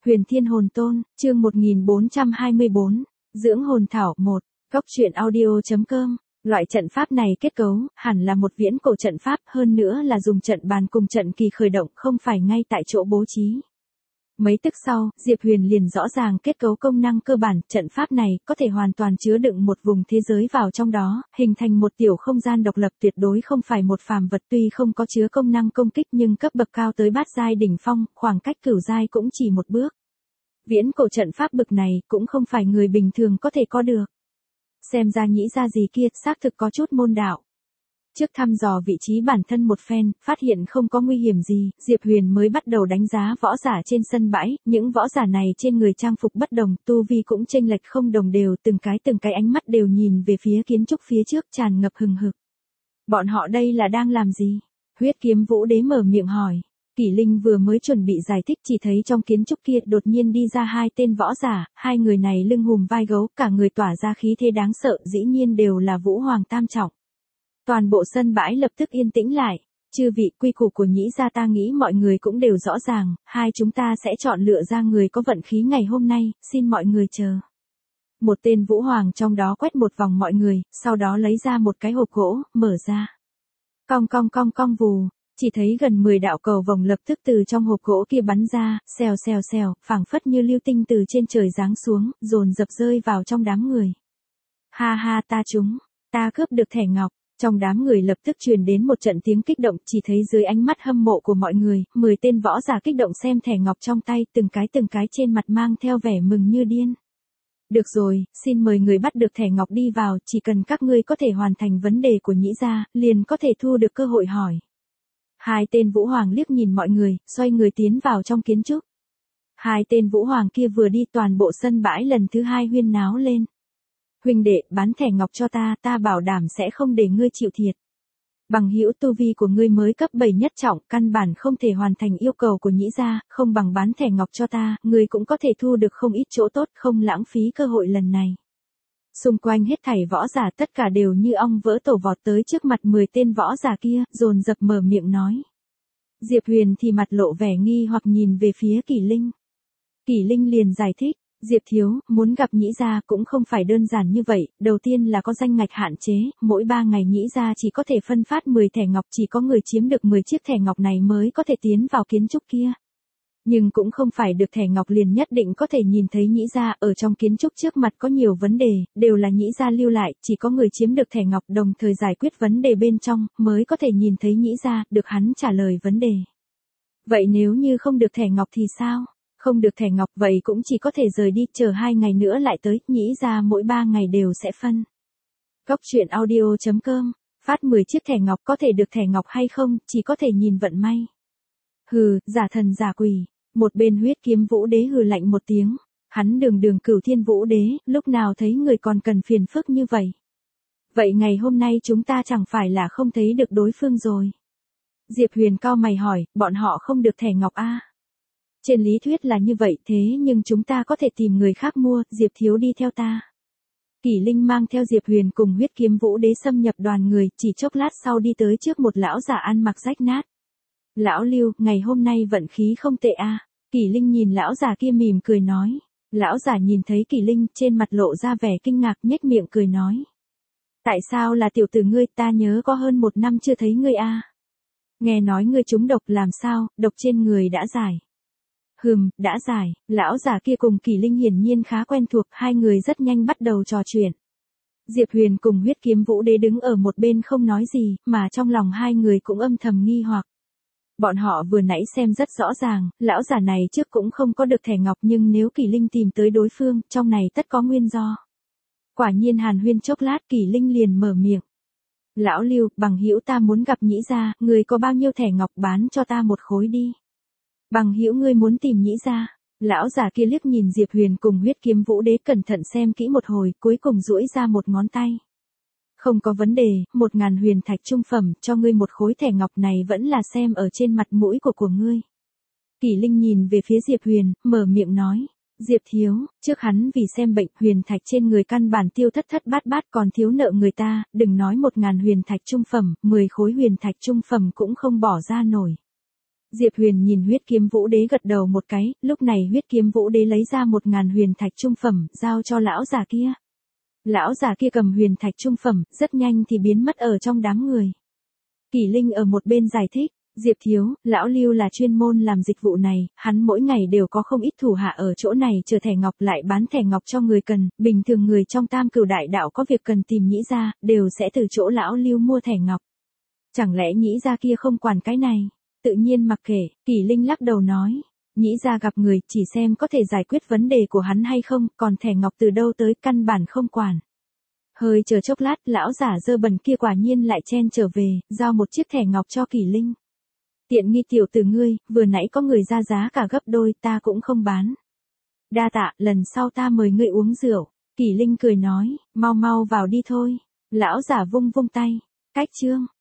Huyền Thiên Hồn Tôn, chương 1424, Dưỡng Hồn Thảo 1, Góc truyện audio.com. Loại trận pháp này kết cấu, hẳn là một viễn cổ trận pháp, hơn nữa là dùng trận bàn cùng trận kỳ khởi động, không phải ngay tại chỗ bố trí. Mấy tức sau, Diệp Huyền liền rõ ràng kết cấu công năng cơ bản, trận pháp này có thể hoàn toàn chứa đựng một vùng thế giới vào trong đó, hình thành một tiểu không gian độc lập, tuyệt đối không phải một phàm vật, tuy không có chứa công năng công kích nhưng cấp bậc cao tới bát giai đỉnh phong, khoảng cách cửu giai cũng chỉ một bước. Viễn cổ trận pháp bực này cũng không phải người bình thường có thể có được. Xem ra nhĩ ra gì kia, xác thực có chút môn đạo. Trước thăm dò vị trí bản thân một phen, phát hiện không có nguy hiểm gì, Diệp Huyền mới bắt đầu đánh giá võ giả trên sân bãi, những võ giả này trên người trang phục bất đồng, tu vi cũng chênh lệch không đồng đều, từng cái ánh mắt đều nhìn về phía kiến trúc phía trước tràn ngập hừng hực. Bọn họ đây là đang làm gì? Huyết Kiếm Vũ Đế mở miệng hỏi. Kỷ Linh vừa mới chuẩn bị giải thích, chỉ thấy trong kiến trúc kia đột nhiên đi ra hai tên võ giả, hai người này lưng hùm vai gấu, cả người tỏa ra khí thế đáng sợ, dĩ nhiên đều là Vũ Hoàng tam trọng. Toàn bộ sân bãi lập tức yên tĩnh lại. Chư vị, quy củ của nhĩ gia ta nghĩ mọi người cũng đều rõ ràng, hai chúng ta sẽ chọn lựa ra người có vận khí ngày hôm nay, xin mọi người chờ. Một tên Vũ Hoàng trong đó quét một vòng mọi người, sau đó lấy ra một cái hộp gỗ, mở ra. Cong cong cong cong vù, chỉ thấy gần 10 đạo cầu vồng lập tức từ trong hộp gỗ kia bắn ra, xèo xèo xèo, phảng phất như lưu tinh từ trên trời giáng xuống, dồn dập rơi vào trong đám người. Ha ha, ta cướp được thẻ ngọc. Trong đám người lập tức truyền đến một trận tiếng kích động, chỉ thấy dưới ánh mắt hâm mộ của mọi người, 10 tên võ giả kích động xem thẻ ngọc trong tay, từng cái trên mặt mang theo vẻ mừng như điên. Được rồi, xin mời người bắt được thẻ ngọc đi vào, chỉ cần các ngươi có thể hoàn thành vấn đề của nhĩ gia, liền có thể thu được cơ hội hỏi. Hai tên Vũ Hoàng liếc nhìn mọi người, xoay người tiến vào trong kiến trúc. Hai tên Vũ Hoàng kia vừa đi, toàn bộ sân bãi lần thứ hai huyên náo lên. Huynh đệ, bán thẻ ngọc cho ta bảo đảm sẽ không để ngươi chịu thiệt. Bằng hữu, tu vi của ngươi mới cấp 7 nhất trọng, căn bản không thể hoàn thành yêu cầu của nhĩ gia, không bằng bán thẻ ngọc cho ta, ngươi cũng có thể thu được không ít chỗ tốt, không lãng phí cơ hội lần này. Xung quanh hết thảy võ giả tất cả đều như ong vỡ tổ vọt tới trước mặt 10 tên võ giả kia, dồn dập mở miệng nói. Diệp Huyền thì mặt lộ vẻ nghi hoặc nhìn về phía Kỷ Linh. Kỷ Linh liền giải thích. Diệp thiếu, muốn gặp nhĩ gia cũng không phải đơn giản như vậy, đầu tiên là có danh ngạch hạn chế, mỗi 3 ngày nhĩ gia chỉ có thể phân phát 10 thẻ ngọc, chỉ có người chiếm được 10 chiếc thẻ ngọc này mới có thể tiến vào kiến trúc kia. Nhưng cũng không phải được thẻ ngọc liền nhất định có thể nhìn thấy nhĩ gia, ở trong kiến trúc trước mặt có nhiều vấn đề, đều là nhĩ gia lưu lại, chỉ có người chiếm được thẻ ngọc đồng thời giải quyết vấn đề bên trong, mới có thể nhìn thấy nhĩ gia, được hắn trả lời vấn đề. Vậy nếu như không được thẻ ngọc thì sao? Không được thẻ ngọc vậy cũng chỉ có thể rời đi, chờ 2 ngày nữa lại tới, nhĩ ra mỗi 3 ngày đều sẽ phân. Góc truyện audio.com, phát 10 chiếc thẻ ngọc, có thể được thẻ ngọc hay không, chỉ có thể nhìn vận may. Hừ, giả thần giả quỷ, một bên Huyết Kiếm Vũ Đế hừ lạnh một tiếng, hắn đường Cửu Thiên Vũ Đế, lúc nào thấy người còn cần phiền phức như vậy. Vậy ngày hôm nay chúng ta chẳng phải là không thấy được đối phương rồi. Diệp Huyền cau mày hỏi, bọn họ không được thẻ ngọc a? Trên lý thuyết là như vậy, thế nhưng chúng ta có thể tìm người khác mua, Diệp thiếu đi theo ta. Kỷ Linh mang theo Diệp Huyền cùng Huyết Kiếm Vũ Đế xâm nhập đoàn người, chỉ chốc lát sau đi tới trước một lão giả ăn mặc rách nát. Lão Lưu, ngày hôm nay vận khí không tệ a. Kỷ Linh nhìn lão giả kia mỉm cười nói. Lão giả nhìn thấy Kỷ Linh, trên mặt lộ ra vẻ kinh ngạc, nhếch miệng cười nói. Tại sao là tiểu tử ngươi, ta nhớ có hơn 1 năm chưa thấy ngươi a. Nghe nói ngươi trúng độc, làm sao, độc trên người đã giải. Đã giải, lão giả kia cùng Kỷ Linh hiển nhiên khá quen thuộc, hai người rất nhanh bắt đầu trò chuyện. Diệp Huyền cùng Huyết Kiếm Vũ Đế đứng ở một bên không nói gì, mà trong lòng hai người cũng âm thầm nghi hoặc. Bọn họ vừa nãy xem rất rõ ràng, lão giả này trước cũng không có được thẻ ngọc, nhưng nếu Kỷ Linh tìm tới đối phương, trong này tất có nguyên do. Quả nhiên hàn huyên chốc lát, Kỷ Linh liền mở miệng. Lão Lưu, bằng hữu ta muốn gặp nhĩ gia, người có bao nhiêu thẻ ngọc bán cho ta một khối đi. Bằng hữu ngươi muốn tìm nhĩ gia? Lão già kia liếc nhìn Diệp Huyền cùng Huyết Kiếm Vũ Đế cẩn thận xem kỹ một hồi, cuối cùng duỗi ra một ngón tay. Không có vấn đề, 1000 huyền thạch trung phẩm, cho ngươi một khối thẻ ngọc này vẫn là xem ở trên mặt mũi của ngươi. Kỷ Linh nhìn về phía Diệp Huyền, mở miệng nói. Diệp thiếu, trước hắn vì xem bệnh, huyền thạch trên người căn bản tiêu thất bát còn thiếu nợ người ta, đừng nói 1000 huyền thạch trung phẩm, 10 khối huyền thạch trung phẩm cũng không bỏ ra nổi. Diệp Huyền nhìn huyết kiếm vũ đế gật đầu một cái, lúc này huyết kiếm vũ đế lấy ra 1000 huyền thạch trung phẩm, giao cho lão già kia. Lão già kia cầm huyền thạch trung phẩm, rất nhanh thì biến mất ở trong đám người. Kỷ Linh ở một bên giải thích, Diệp thiếu, lão Lưu là chuyên môn làm dịch vụ này, hắn mỗi ngày đều có không ít thủ hạ ở chỗ này chờ thẻ ngọc lại bán thẻ ngọc cho người cần, bình thường người trong Tam Cửu Đại Đạo có việc cần tìm Nhĩ gia, đều sẽ từ chỗ lão Lưu mua thẻ ngọc. Chẳng lẽ Nhĩ gia kia không quản cái này? Tự nhiên mặc kệ, Kỷ Linh lắc đầu nói. Nhĩ gia gặp người chỉ xem có thể giải quyết vấn đề của hắn hay không, còn thẻ ngọc từ đâu tới căn bản không quản. Hơi chờ chốc lát, lão giả dơ bẩn kia quả nhiên lại chen trở về, giao một chiếc thẻ ngọc cho Kỷ Linh. Tiện nghi tiểu tử ngươi, vừa nãy có người ra giá cả gấp đôi, ta cũng không bán. Đa tạ, lần sau ta mời ngươi uống rượu. Kỷ Linh cười nói, mau mau vào đi thôi. Lão giả vung vung tay. Cách chương.